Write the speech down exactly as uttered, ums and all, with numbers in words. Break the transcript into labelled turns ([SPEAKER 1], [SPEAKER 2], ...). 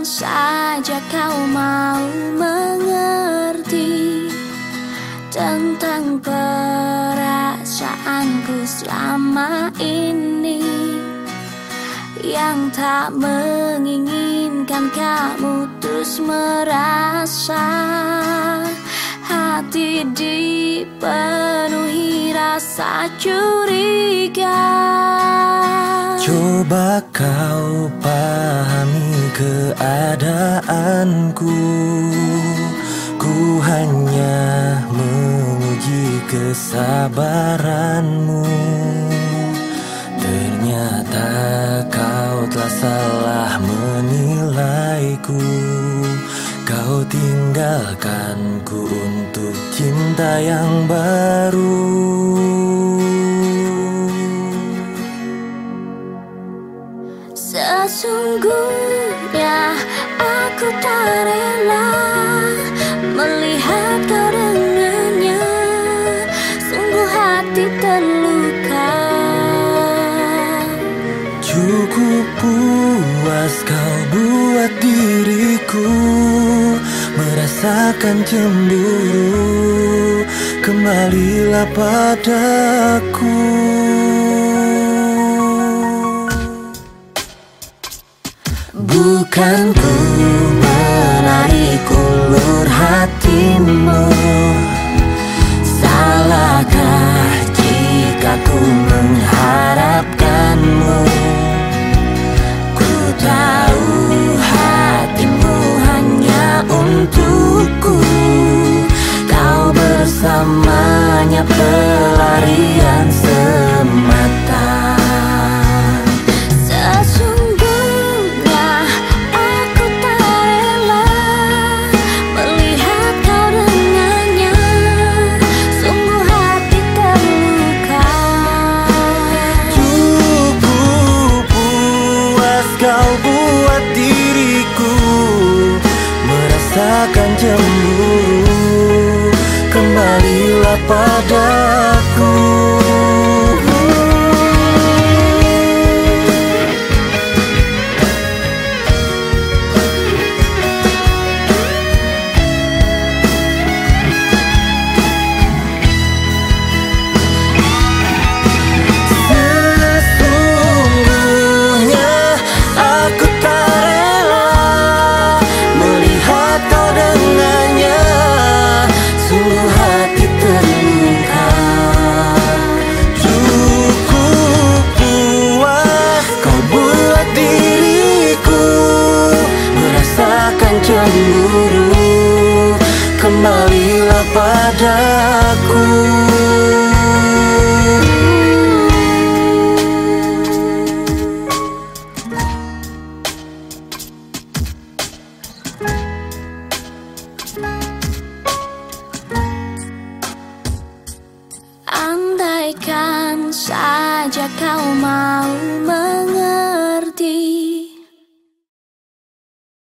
[SPEAKER 1] saja kau mau mengerti tentang perasaanku selama ini, yang tak menginginkan kamu terus merasa hati dipenuhi rasa curiga.
[SPEAKER 2] Coba kau pahami keadaanku, ku hanya menguji kesabaranmu. Ternyata kau telah salah menilaiku, kau tinggalkanku untuk cinta yang baru.
[SPEAKER 1] Sesungguhnya aku tak rela melihat kau dengannya, sungguh hati terluka.
[SPEAKER 2] Cukup puas kau buat diriku merasakan cemburu, kembalilah padaku. Bukan ku menarik ulur hatimu, salahkah jika ku mengharapkanmu? Ku tahu hatimu hanya untukku, kau bersamanya pelarian semata. Kau buat diriku merasakan cemburu, kembalilah padaku. Cemburu, kembalilah padaku.
[SPEAKER 1] Andaikan saja kau mau